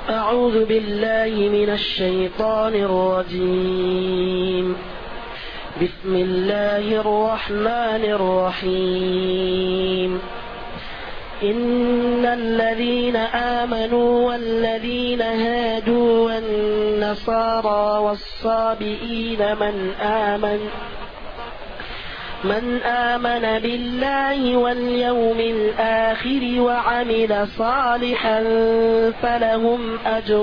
أعوذ بالله من الشيطان الرجيم. بسم الله الرحمن الرحيم. إن الذين آمنوا والذين هادوا والنصارى والصابئين من آمن بالله واليوم الآخر وعمل صالحا فلهم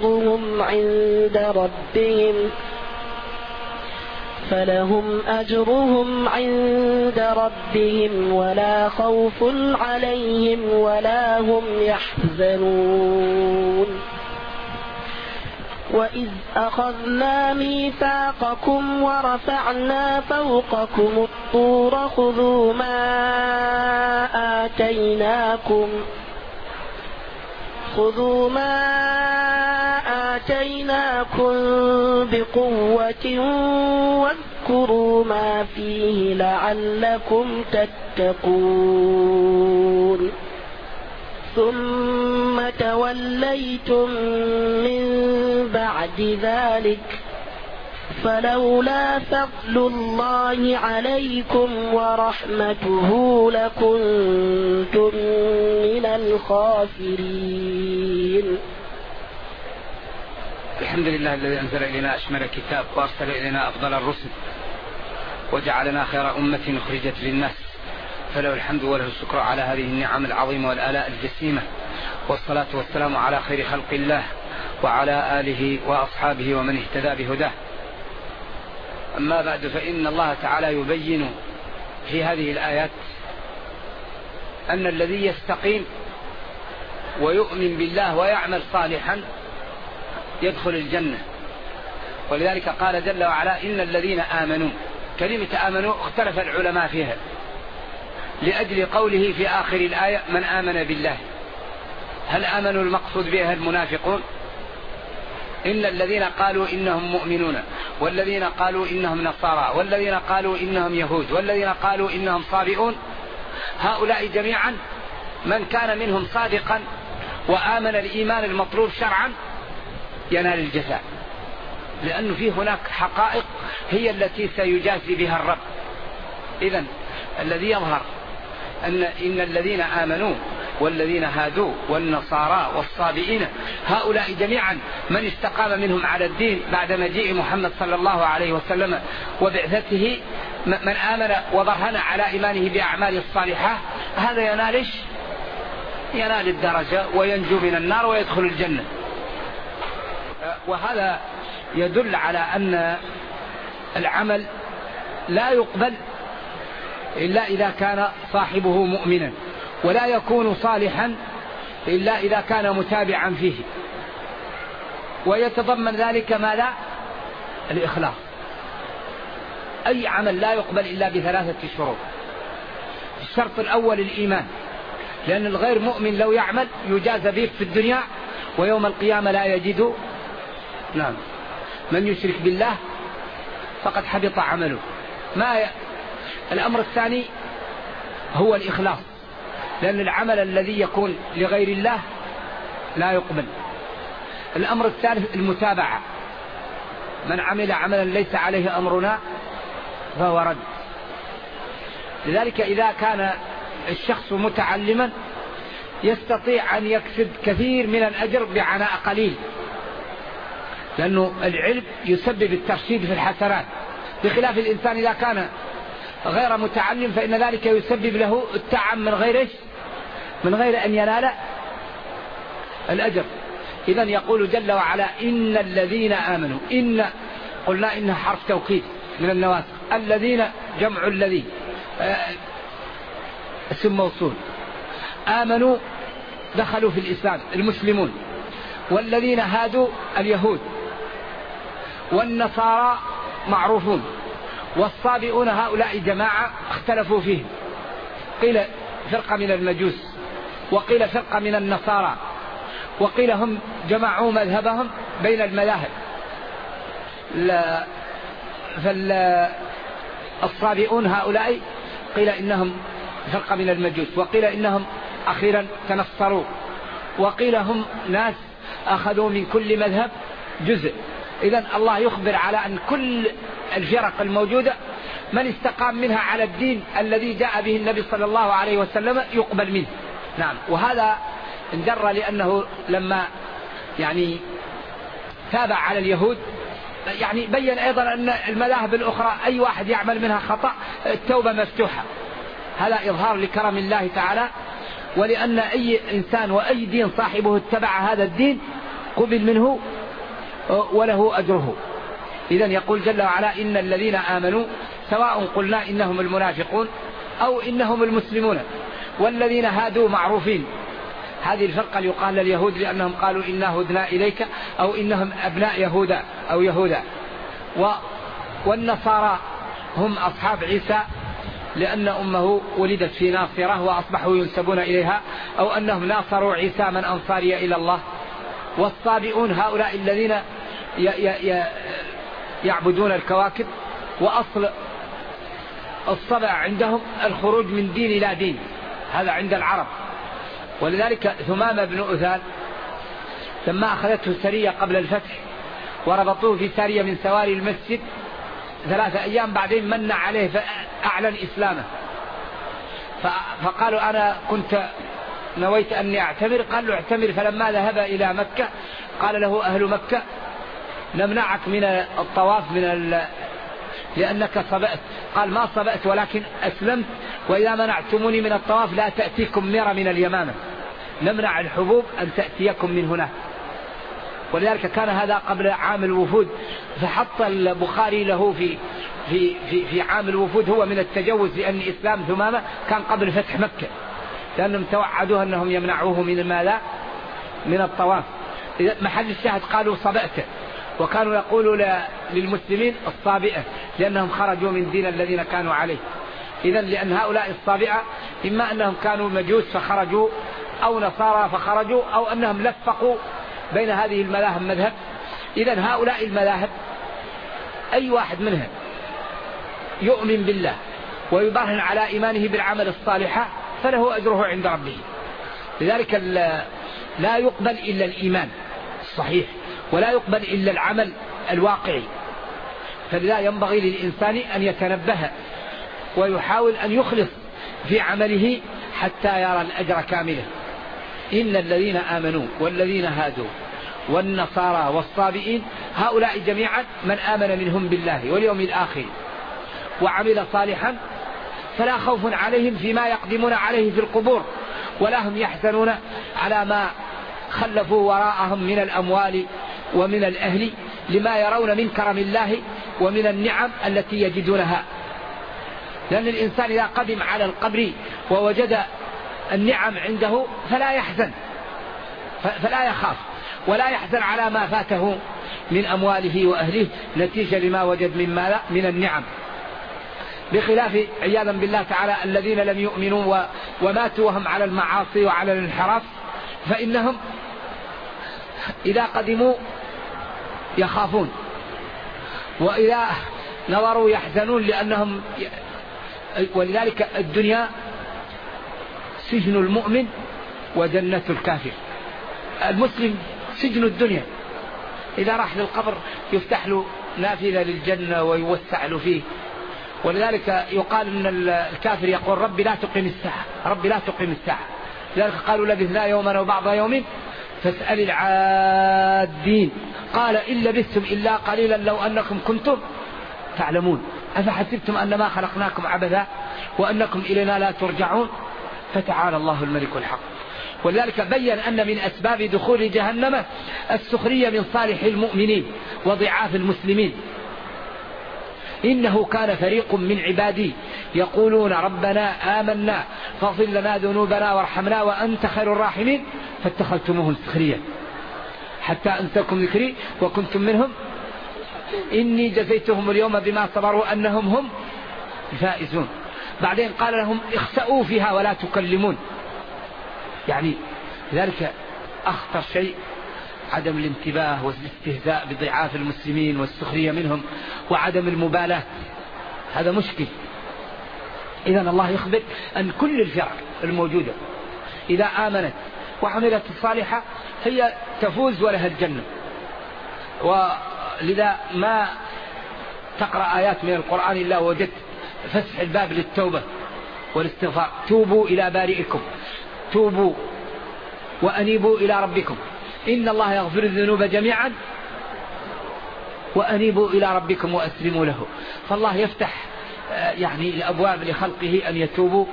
أجرهم عند ربهم ولا خوف عليهم ولا هم يحزنون. وإذ أخذنا ميثاقكم ورفعنا فوقكم الطور خذوا ما آتيناكم بقوة واذكروا ما فيه لعلكم تتقون. ثم توليتم من بعد ذلك فلولا فضل الله عليكم ورحمته لكنتم من الخاسرين. الحمد لله الذي أنزل إلينا أشمل الكتاب وأرسل إلينا أفضل الرسل وجعلنا خير أمة أخرجت للناس، فله الحمد وله الشكر على هذه النعم العظيمة والآلاء الجسيمة، والصلاة والسلام على خير خلق الله وعلى آله وأصحابه ومن اهتدى بهداه. أما بعد، فإن الله تعالى يبين في هذه الآيات أن الذي يستقيم ويؤمن بالله ويعمل صالحا يدخل الجنة. ولذلك قال جل وعلا إن الذين آمنوا. كلمة آمنوا اختلف العلماء فيها لأجل قوله في آخر الآية من آمن بالله. هل آمنوا المقصود بها المنافقون؟ إن الذين قالوا إنهم مؤمنون والذين قالوا إنهم نصارى والذين قالوا إنهم يهود والذين قالوا إنهم صابئون، هؤلاء جميعا من كان منهم صادقا وآمن الإيمان المطلوب شرعا ينال الجزاء، لأنه في هناك حقائق هي التي سيجازي بها الرب. إذن الذي يظهر إن الذين آمنوا والذين هادوا والنصارى والصابئين هؤلاء جميعا من استقام منهم على الدين بعد مجيء محمد صلى الله عليه وسلم وبعثته، من آمن وبرهن على إيمانه بأعمال الصالحة، هذا ينال الدرجة وينجو من النار ويدخل الجنة. وهذا يدل على أن العمل لا يقبل إلا إذا كان صاحبه مؤمنا، ولا يكون صالحا إلا إذا كان متابعا فيه. ويتضمن ذلك ماذا؟ الإخلاص. أي عمل لا يقبل إلا بثلاثة شروط. الشرط الأول الإيمان، لأن الغير مؤمن لو يعمل يجازى به في الدنيا ويوم القيامة لا يجد. من يشرك بالله فقد حبط عمله. الأمر الثاني هو الإخلاص، لأن العمل الذي يكون لغير الله لا يقبل. الأمر الثالث المتابعة، من عمل عملا ليس عليه أمرنا فهو رد. لذلك إذا كان الشخص متعلما يستطيع أن يكسب كثير من الأجر بعناء قليل، لأنه العلم يسبب الترشيد في الحسنات، بخلاف الإنسان إذا كان غير متعلم فإن ذلك يسبب له التعب من غير أن ينال الأجر. إذن يقول جل وعلا إن الذين آمنوا. إن قلنا إنها حرف توكيد من النواسخ. الذين جمع الذي اسم موصول. آمنوا دخلوا في الإسلام المسلمون، والذين هادوا اليهود، والنصارى معروفون، والصابئون هؤلاء جماعة اختلفوا فيهم، قيل فرقة من المجوس وقيل فرقة من النصارى وقيل هم جمعوا مذهبهم بين المذاهب. فالصابئون هؤلاء قيل إنهم فرقة من المجوس وقيل إنهم أخيرا تنصروا وقيل هم ناس أخذوا من كل مذهب جزء. إذن الله يخبر على أن كل الفرق الموجودة من استقام منها على الدين الذي جاء به النبي صلى الله عليه وسلم يقبل منه. نعم. وهذا انجر لأنه لما يعني تابع على اليهود يعني بين أيضا أن المذاهب الأخرى أي واحد يعمل منها خطأ التوبة مفتوحة. هذا إظهار لكرم الله تعالى، ولأن أي إنسان وأي دين صاحبه اتبع هذا الدين قبل منه وله أجره. إذن يقول جل وعلا إن الذين آمنوا سواء قلنا إنهم المنافقون أو إنهم المسلمون، والذين هادوا معروفين. هذه الفرقة يقال لليهود لأنهم قالوا إنا هدنا إليك، أو إنهم أبناء يهودا أو يهودا. والنصارى هم أصحاب عيسى لأن أمه ولدت في ناصرة وأصبحوا ينسبون إليها، أو أنهم ناصروا عيسى من أنصاري إلى الله. والصابئون هؤلاء الذين يعبدون الكواكب، وأصل الصبع عندهم الخروج من دين إلى دين، هذا عند العرب. ولذلك ثمامة بن أثال لما أخذته سرية قبل الفتح وربطوه في سارية من سواري المسجد 3 أيام، بعدين من عليه فأعلن إسلامه. فقالوا أنا كنت نويت أني أعتمر، قال له اعتمر. فلما ذهب إلى مكة قال له أهل مكة نمنعك من الطواف لأنك صبأت. قال ما صبأت ولكن أسلمت، وإذا منعتموني من الطواف لا تأتيكم مرة من اليمامة، نمنع الحبوب أن تأتيكم من هنا. ولذلك كان هذا قبل عام الوفود، فحط البخاري له في عام الوفود هو من التجوز، لأن إسلام ثمامة كان قبل فتح مكة، لأنهم توعدوه أنهم يمنعوه من ماذا؟ من الطواف. محل الشاهد قالوا صبأت، وكانوا يقولوا للمسلمين الصابئة لأنهم خرجوا من دين الذين كانوا عليه. إذن لأن هؤلاء الصابئة إما أنهم كانوا مجوس فخرجوا، أو نصارى فخرجوا، أو أنهم لفقوا بين هذه المذاهب مذهب. إذن هؤلاء المذاهب أي واحد منهم يؤمن بالله ويبرهن على إيمانه بالعمل الصالح فله أجره عند ربه. لذلك لا يقبل إلا الإيمان الصحيح، ولا يقبل إلا العمل الواقعي. فلذا ينبغي للإنسان أن يتنبه ويحاول أن يخلص في عمله حتى يرى الأجر كاملا. إن الذين آمنوا والذين هادوا والنصارى والصابئين هؤلاء جميعا من آمن منهم بالله واليوم الآخر وعمل صالحا فلا خوف عليهم فيما يقدمون عليه في القبور، ولا هم يحزنون على ما خلفوا وراءهم من الأموال ومن الأهل، لما يرون من كرم الله ومن النعم التي يجدونها. لأن الإنسان إذا قدم على القبر ووجد النعم عنده فلا يحزن، فلا يخاف ولا يحزن على ما فاته من أمواله وأهله نتيجة لما وجد من النعم. بخلاف عياذا بالله تعالى الذين لم يؤمنوا وماتوا وهم على المعاصي وعلى الانحراف، فإنهم إذا قدموا يخافون، وإذا نظروا يحزنون لأنهم. ولذلك الدنيا سجن المؤمن وجنة الكافر. المسلم سجن الدنيا، إذا راح للقبر يفتح له نافذة للجنة ويوسع له فيه. ولذلك يقال أن الكافر يقول ربي لا تقيم الساعة، ربي لا تقيم الساعة. لذلك قالوا لبثنا يوما وبعض يوم فاسأل العادين قال إن لبثتم إلا قليلا لو أنكم كنتم تعلمون أفحسبتم أنما خلقناكم عبثا وأنكم إلينا لا ترجعون فتعالى الله الملك الحق. ولذلك بين أن من أسباب دخول جهنم السخرية من صالح المؤمنين وضعاف المسلمين. إنه كان فريق من عبادي يقولون ربنا آمنا فاغفر لنا ذنوبنا وارحمنا وأنت خير الراحمين فاتخذتموهم سخريا حتى أنساكم ذكري وكنتم منهم إني جزيتهم اليوم بما صبروا أنهم هم الفائزون. بعدين قال لهم اخسأوا فيها ولا تكلمون. يعني ذلك أخطر شيء عدم الانتباه والاستهزاء بضعاف المسلمين والسخرية منهم وعدم المبالاة، هذا مشكل. إذن الله يخبر أن كل الفرق الموجودة إذا آمنت وعملت الصالحة هي تفوز ولها الجنة. ولذا ما تقرأ آيات من القرآن إلا وجدت فسح الباب للتوبة والاستغفار. توبوا إلى بارئكم، توبوا وأنيبوا إلى ربكم إن الله يغفر الذنوب جميعا وأنيبوا إلى ربكم وأسلموا له. فالله يفتح يعني الأبواب لخلقه أن يتوبوا،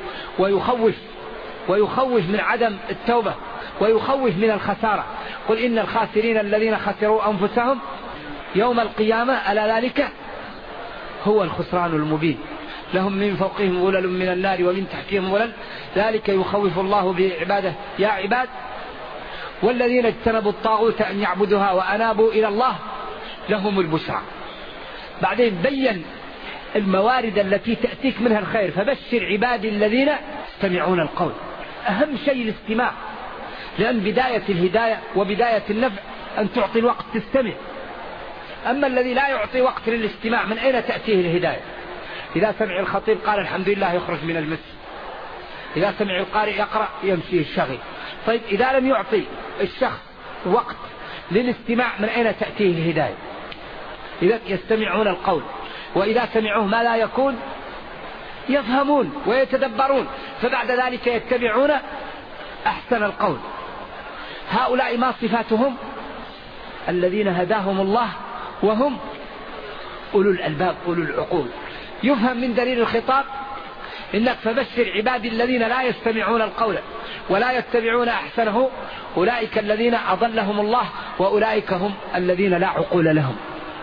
ويخوف من عدم التوبة، ويخوف من الخسارة. قل إن الخاسرين الذين خسروا أنفسهم يوم القيامة ألا ذلك هو الخسران المبين. لهم من فوقهم ظلل من النار ومن تحتهم ظلل ذلك يخوف الله بعباده يا عباد. والذين اجتنبوا الطاغوت أن يعبدوها وأنابوا إلى الله لهم البشرى. بعدين بين الموارد التي تأتيك منها الخير. فبشر عبادي الذين يستمعون القول. أهم شيء الاستماع، لأن بداية الهداية وبداية النفع أن تعطي الوقت تستمع. أما الذي لا يعطي وقت للاستماع من أين تأتيه الهداية؟ إذا سمع الخطيب قال الحمد لله يخرج من المسجد، إذا سمع القارئ يقرأ يمشي الشغل. طيب إذا لم يعطي الشخص وقت للاستماع من أين تأتيه الهداية؟ إذا يستمعون القول، وإذا سمعوه ما لا يكون يفهمون ويتدبرون، فبعد ذلك يتبعون أحسن القول. هؤلاء ما صفاتهم؟ الذين هداهم الله وهم أولو الألباب أولو العقول. يفهم من دليل الخطاب إنك فبشر عبادي الذين لا يستمعون القول ولا يتبعون أحسنه أولئك الذين أضلهم الله وأولئك هم الذين لا عقول لهم.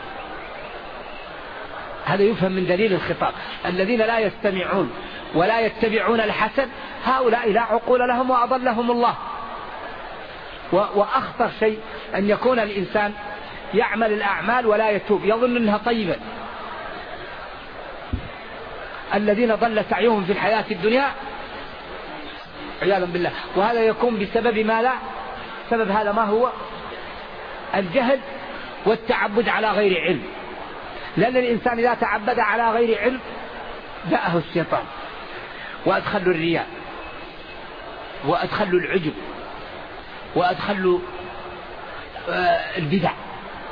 هذا يفهم من دليل الخطاب. الذين لا يستمعون ولا يتبعون الحسن هؤلاء لا عقول لهم وأضلهم الله. وأخطر شيء أن يكون الإنسان يعمل الأعمال ولا يتوب، يظن أنها طيبة. الذين ضل سعيهم في الحياة الدنيا عياذا بالله. وهذا يكون بسبب ما لا سبب. هذا ما هو؟ الجهل والتعبد على غير علم. لأن الإنسان إذا تعبد على غير علم جاءه الشيطان وأدخل الرياء وأدخل العجب وأدخل البدع.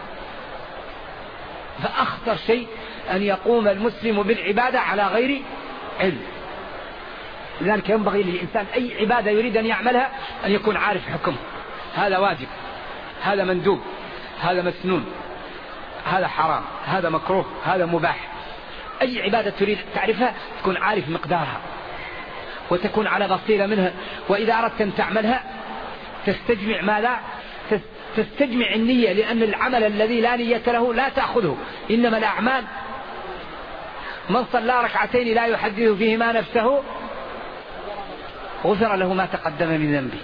فأخطر شيء أن يقوم المسلم بالعبادة على غير علم. لذلك ينبغي للإنسان أي عبادة يريد أن يعملها أن يكون عارف حكمه. هذا واجب، هذا مندوب، هذا مسنون، هذا حرام، هذا مكروه، هذا مباح. أي عبادة تريد تعرفها تكون عارف مقدارها وتكون على بصيرة منها. وإذا أردت أن تعملها تستجمع ما لا تستجمع النية، لأن العمل الذي لا نية له لا تأخذه. إنما الأعمال من صلى ركعتين لا يحدث فيهما نفسه غفر له ما تقدم من ذنبه.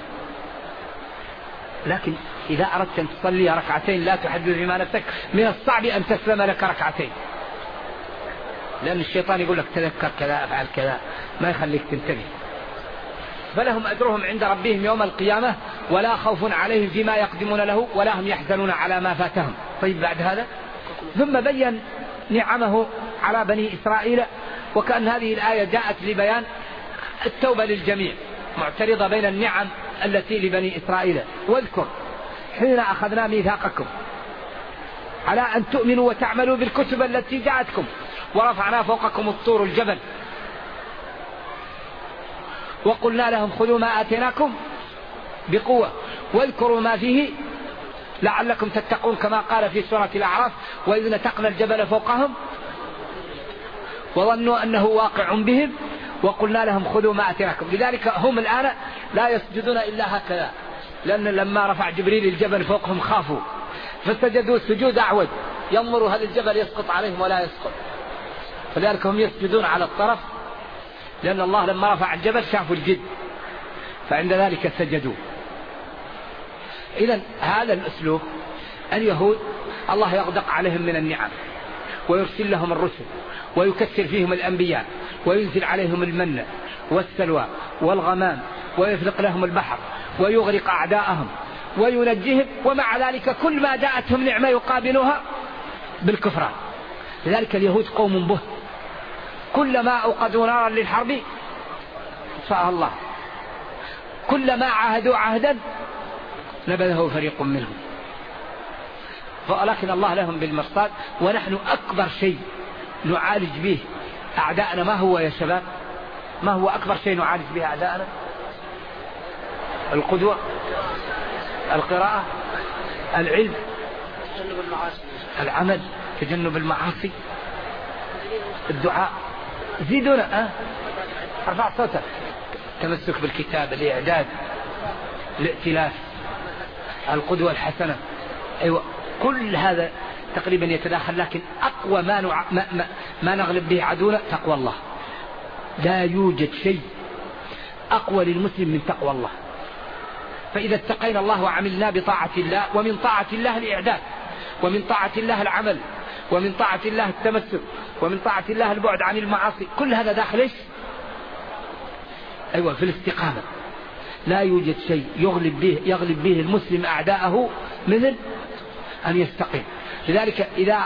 لكن إذا أردت أن تصلي ركعتين لا تحدث فيهما نفسك من الصعب أن تسلم لك ركعتين، لأن الشيطان يقول لك تذكر كذا أفعل كذا، ما يخليك تنتبه. فلهم أجرهم عند ربهم يوم القيامة ولا خوف عليهم فيما يقدمون له ولا هم يحزنون على ما فاتهم. طيب بعد هذا ثم بين نعمه على بني إسرائيل، وكأن هذه الآية جاءت لبيان التوبة للجميع، معترضة بين النعم التي لبني إسرائيل. واذكر حين أخذنا ميثاقكم على أن تؤمنوا وتعملوا بالكتب التي جاءتكم ورفعنا فوقكم الطور الجبل وقلنا لهم خذوا ما آتيناكم بقوة واذكروا ما فيه لعلكم تتقون، كما قال في سورة الأعراف وإذ نتقنا الجبل فوقهم وظنوا أنه واقع بهم وقلنا لهم خذوا ما آتيناكم. لذلك هم الآن لا يسجدون إلا هكذا، لأن لما رفع جبريل الجبل فوقهم خافوا فسجدوا سجود أعود، ينظروا هل الجبل يسقط عليهم ولا يسقط، فلذلك هم يسجدون على الطرف، لأن الله لما رفع الجبل شافوا الجد فعند ذلك سجدوا. إذن هذا الأسلوب اليهود الله يغدق عليهم من النعم ويرسل لهم الرسل ويكثر فيهم الأنبياء وينزل عليهم المن والسلوى والغمام ويفلق لهم البحر ويغرق أعداءهم وينجيهم، ومع ذلك كل ما جاءتهم نعمة يقابلها بالكفران. لذلك اليهود قوم به، كلما أوقدوا نارا للحرب اطفأها الله. كلما عاهدوا عهدا نبذه فريق منهم. ولكن الله لهم بالمرصاد. ونحن أكبر شيء نعالج به أعداءنا ما هو يا شباب؟ ما هو أكبر شيء نعالج به أعداءنا؟ القدوة، القراءة، العلم، العمل، تجنب المعاصي، الدعاء. زيدونا ارفع صوتك. تمسك بالكتاب، الإعداد، الائتلاف، القدوة الحسنة. أيوة، كل هذا تقريبا يتداخل. لكن أقوى ما نغلب به عدونا تقوى الله. لا يوجد شيء أقوى للمسلم من تقوى الله. فإذا اتقينا الله وعملنا بطاعة الله، ومن طاعة الله الإعداد، ومن طاعة الله العمل، ومن طاعة الله التمسك، ومن طاعة الله البعد عن المعاصي، كل هذا داخل ايش؟ أيوة، في الاستقامة. لا يوجد شيء يغلب به المسلم أعداءه مثل أن يستقيم. لذلك إذا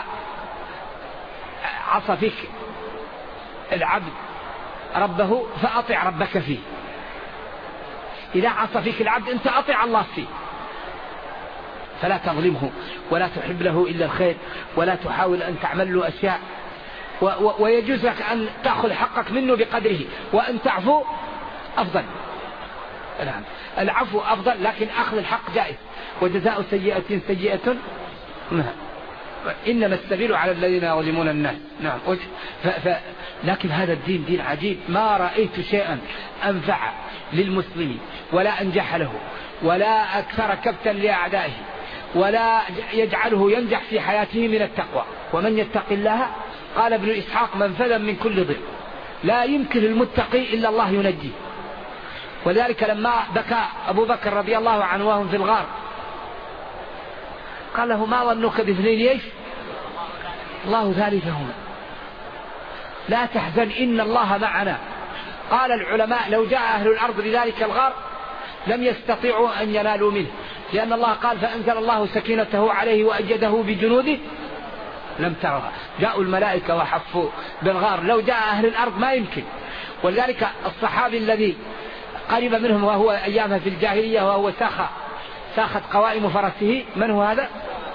عصى فيك العبد ربه فأطع ربك فيه. إذا عصى فيك العبد أنت أطع الله فيه. فلا تظلمه ولا تحب له إلا الخير، ولا تحاول أن تعمل له أشياء. ويجوز لك أن تأخذ حقك منه بقدره، وأن تعفو أفضل. نعم، العفو أفضل، لكن أخذ الحق جائز. وجزاء سيئة سيئة. نعم، إنما السبيل على الذين يظلمون الناس. نعم. لكن هذا الدين دين عجيب. ما رأيت شيئا أنفع للمسلم ولا أنجح له ولا أكثر كبتا لأعدائه ولا يجعله ينجح في حياته من التقوى. ومن يتق الله، قال ابن إسحاق، منفذا من كل ضر. لا يمكن المتقي إلا الله ينجيه. ولذلك لما بكى أبو بكر رضي الله عنه وهم في الغار قال له: ما ظنك باثنين؟ ايش؟ الله ثالثهما. لا تحزن إن الله معنا. قال العلماء: لو جاء أهل الأرض لذلك الغار لم يستطيعوا أن ينالوا منه، لأن الله قال: فأنزل الله سكينته عليه وأيده بجنوده لم ترها. جاءوا الملائكة وحفوا بالغار. لو جاء أهل الأرض ما يمكن. ولذلك الصحابي الذي قريب منهم وهو أيامها في الجاهلية وهو ساخت قوائم فرسه، من هو هذا؟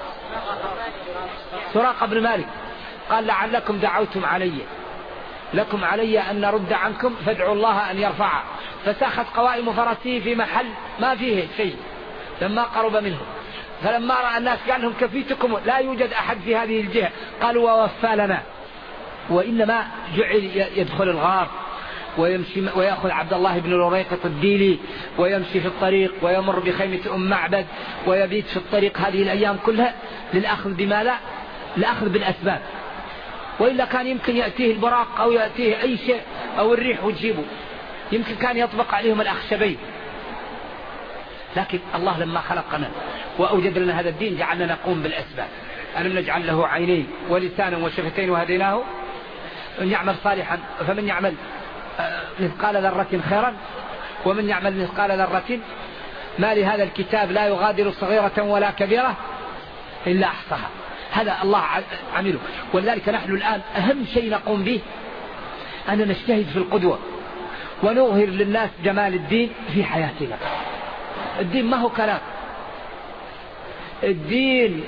سراقة بن مالك. قال: لعلكم دعوتم علي، لكم علي أن نرد عنكم فادعوا الله أن يرفع. فساخت قوائم فرسه في محل ما فيه شيء لما قرب منه. فلما رأى الناس قال لهم: كفيتكم، لا يوجد أحد في هذه الجهة. قالوا: ووفى لنا. وإنما جعل يدخل الغار ويمشي ويأخذ عبد الله بن الوريقة الديلي ويمشي في الطريق ويمر بخيمة معبد ويبيت في الطريق هذه الأيام كلها للأخذ بما لا، لأخذ بالأسباب. وإلا كان يمكن يأتيه البراق أو يأتيه أي شيء أو الريح وتجيبه، يمكن كان يطبق عليهم الأخشبين. لكن الله لما خلقنا وأوجد لنا هذا الدين جعلنا نقوم بالأسباب. ألم نجعل له عينين ولسانا وشفتين وهديناه أن يعمل صالحا فمن يعمل مثقال ذرة خيرا ومن يعمل مثقال ذرة. ما لهذا الكتاب لا يغادر صغيرة ولا كبيرة إلا أحصاها. هذا الله عمله. ولذلك نحن الآن أهم شيء نقوم به أن نجتهد في القدوة ونظهر للناس جمال الدين في حياتنا. الدين ما هو كلام، الدين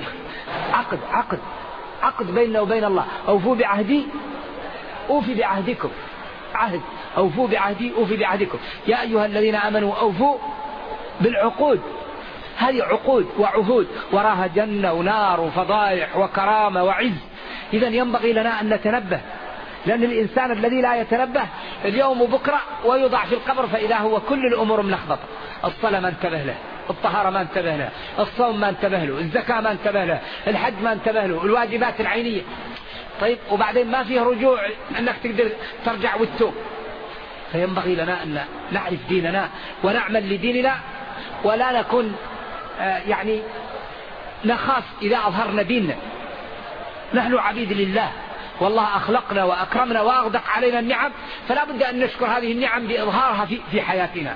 عقد بيننا وبين الله. أوفوا بعهدي أوفي بعهدكم. عهد، أوفوا بعهدي أوفي بعهدكم. يا أيها الذين آمنوا أوفوا بالعقود. هذه عقود وعهود، وراها جنة ونار وفضائح وكرامة وعز. إذن ينبغي لنا أن نتنبه، لأن الإنسان الذي لا يتنبه اليوم وبكرة ويوضع في القبر فإذا هو كل الأمور ملخبطة. الصلاة ما انتبه له، الطهارة ما انتبه له، الصوم ما انتبه له، الزكاة ما انتبه له، الحج ما انتبه له، الواجبات العينية. طيب، وبعدين ما فيه رجوع أنك تقدر ترجع وتتوب. فينبغي لنا أن نعرف ديننا ونعمل لديننا، ولا نكون يعني نخاف إذا أظهرنا ديننا. نحن عبيد لله، والله أخلقنا وأكرمنا وأغدق علينا النعم، فلا بد أن نشكر هذه النعم بإظهارها في حياتنا.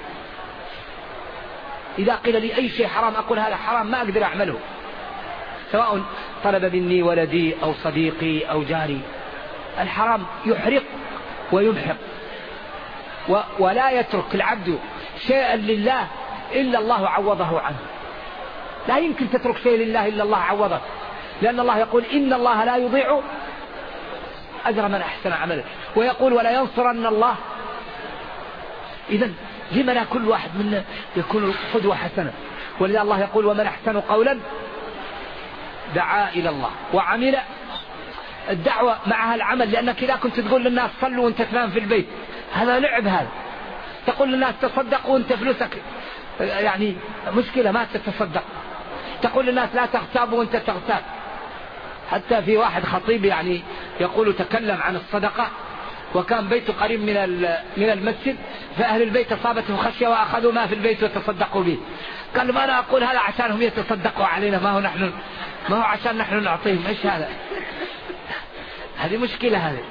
إذا قيل لي أي شيء حرام أقول هذا حرام، ما أقدر أعمله، سواء طلب مني ولدي أو صديقي أو جاري. الحرام يحرق ويمحق، ولا يترك العبد شيئا لله إلا الله عوضه عنه. لا يمكن تترك شيء لله إلا الله عوضه، لأن الله يقول إن الله لا يضيع أجر من أحسن عملا، ويقول ولا ينصرن الله. إذن لما لا كل واحد منا يكون قدوة حسنة؟ ولذا الله يقول ومن أحسن قولا دعا إلى الله وعمل. الدعوة معها العمل، لأنك إذا كنت تقول للناس صلوا وانت تنام في البيت هذا لعب. هذا تقول للناس تصدقوا وانت فلوسك يعني مشكلة ما تتصدق. تقول للناس لا تغتابوا وانت تغتاب. حتى في واحد خطيب يعني يقول تكلم عن الصدقة، وكان بيته قريب من المسجد، فأهل البيت أصابتهم خشية وأخذوا ما في البيت وتصدقوا به. قال ما أنا أقول هذا عشانهم يتصدقوا علينا، ما هو عشان نحن نعطيهم. إيش هذا؟ هذه مشكلة. هذه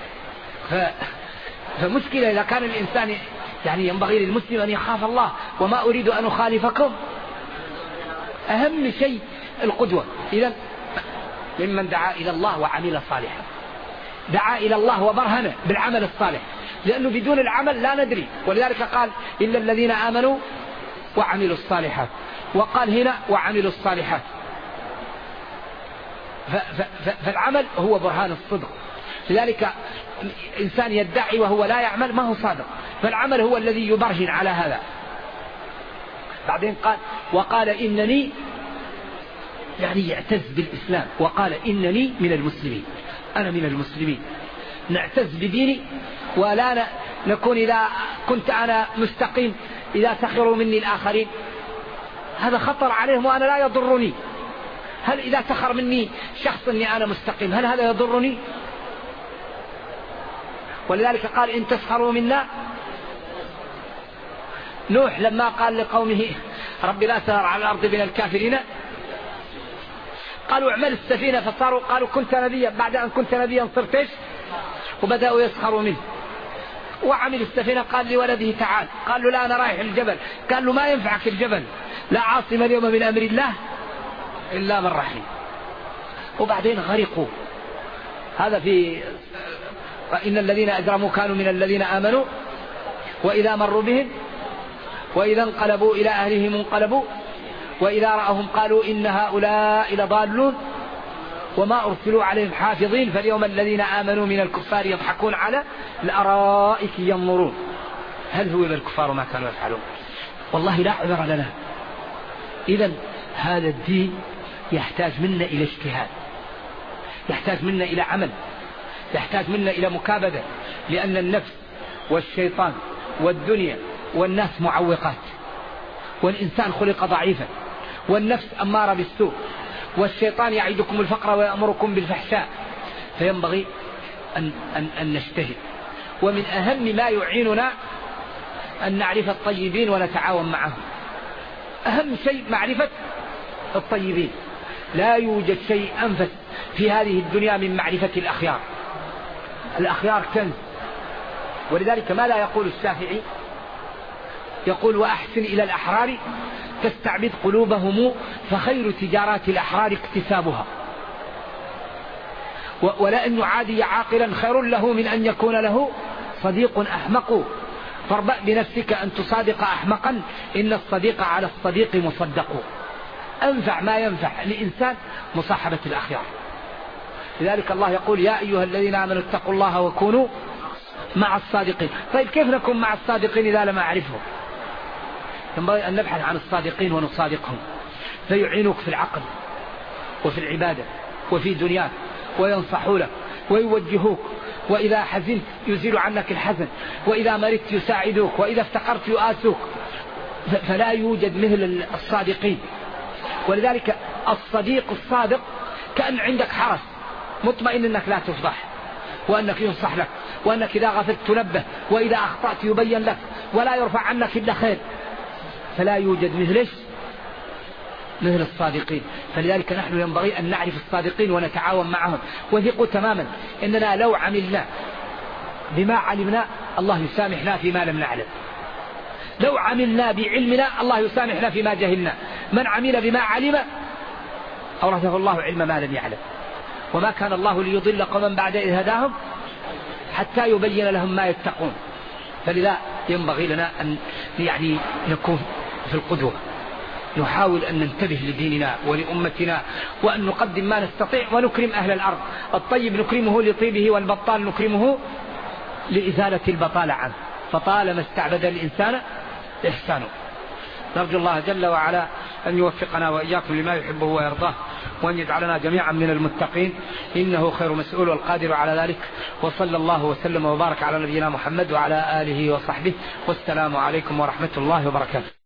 فمشكلة إذا كان الإنسان يعني ينبغي للمسلم أن يخاف الله. وما أريد أن أخالفكم، أهم شيء القدوة. إذن ممن دعا إلى الله وعمل صالحا، دعا إلى الله وبرهن بالعمل الصالح، لأنه بدون العمل لا ندري. ولذلك قال إلا الذين آمنوا وعملوا الصالحات، وقال هنا وعملوا الصالحات. فالعمل هو برهان الصدق. لذلك إنسان يدعي وهو لا يعمل ما هو صادق، فالعمل هو الذي يبرهن على هذا. بعدين قال وقال إنني، يعني يعتز بالإسلام، وقال إنني من المسلمين، أنا من المسلمين. نعتز بديني ولا نكون إذا كنت أنا مستقيم إذا سخروا مني الآخرين هذا خطر عليهم وأنا لا يضرني. هل إذا سخر مني شخص أني أنا مستقيم هل هذا يضرني؟ ولذلك قال إن تسخروا منا. نوح لما قال لقومه رب لا تذر على الأرض من الكافرين، قالوا اعمل السفينة، فصاروا قالوا كنت نبيا، بعد أن كنت نبيا صرت ايش؟ وبدأوا يسخروا منه. وعمل السفينة قال لولده تعال، قال له لا أنا رايح الجبل، قال له ما ينفعك الجبل، لا عاصم اليوم من أمر الله إلا من رحم. وبعدين غرقوا. هذا في إن الذين أجرموا كانوا من الذين آمنوا وإذا مروا بهم وإذا انقلبوا إلى أهلهم انقلبوا وإذا رأهم قالوا إن هؤلاء لضالون وما أرسلوا عليهم حافظين فاليوم الذين آمنوا من الكفار يضحكون على الأرائك ينظرون هل هو الكفار ما كانوا يفعلون. والله لا عذر لنا. إذن هذا الدين يحتاج منا إلى اجتهاد، يحتاج منا إلى عمل، يحتاج منا إلى مكابدة، لأن النفس والشيطان والدنيا والناس معوقات، والإنسان خلق ضعيفا، والنفس أمارة بالسوء، والشيطان يعيدكم الفقر ويأمركم بالفحشاء. فينبغي أن نجتهد. ومن أهم ما يعيننا أن نعرف الطيبين ونتعاون معهم. أهم شيء معرفة الطيبين. لا يوجد شيء أنفس في هذه الدنيا من معرفة الأخيار. الأخيار كنز. ولذلك ما لا يقول الشافعي، يقول وأحسن إلى الأحرار تستعبد قلوبهم فخير تجارات الأحرار اكتسابها. ولأن يعادي عاقلا خير له من أن يكون له صديق أحمق. فاربأ بنفسك أن تصادق أحمقا إن الصديق على الصديق مصدق. أنفع ما ينفع لإنسان مصاحبة الأخيار. لذلك الله يقول يا أيها الذين آمنوا اتقوا الله وكونوا مع الصادقين. طيب كيف نكون مع الصادقين إذا لم أعرفهم؟ ينبغي أن نبحث عن الصادقين ونصادقهم، فيعينوك في العقل وفي العبادة وفي دنياك، وينصحوا لك ويوجهوك، وإذا حزنت يزيل عنك الحزن، وإذا مرضت يساعدوك، وإذا افتقرت يؤاسوك. فلا يوجد مثل الصادقين. ولذلك الصديق الصادق كأن عندك حرس مطمئن أنك لا تفضح، وأنك ينصح لك، وأنك إذا غفلت تنبه، وإذا أخطأت يبين لك، ولا يرفع عنك إلا خير. فلا يوجد مثل الصادقين. فلذلك نحن ينبغي أن نعرف الصادقين ونتعاون معهم، وثقوا تماما إننا لو عملنا بما علمنا الله يسامحنا فيما لم نعلم. لو عملنا بعلمنا الله يسامحنا فيما جهلنا. من عمل بما علم أورثه الله علم ما لم يعلم. وما كان الله ليضل قوما بعد إذ هداهم حتى يبين لهم ما يتقون. فلذا ينبغي لنا أن يعني نكون في القدوة، نحاول أن ننتبه لديننا ولأمتنا، وأن نقدم ما نستطيع ونكرم أهل الأرض. الطيب نكرمه لطيبه، والبطال نكرمه لإزالة البطالة عنه، فطالما استعبد الإنسان إحسانه. نرجو الله جل وعلا أن يوفقنا وإياكم لما يحبه ويرضاه، وأن يجعلنا جميعا من المتقين، إنه خير مسؤول والقادر على ذلك. وصلى الله وسلم وبارك على نبينا محمد وعلى آله وصحبه، والسلام عليكم ورحمة الله وبركاته.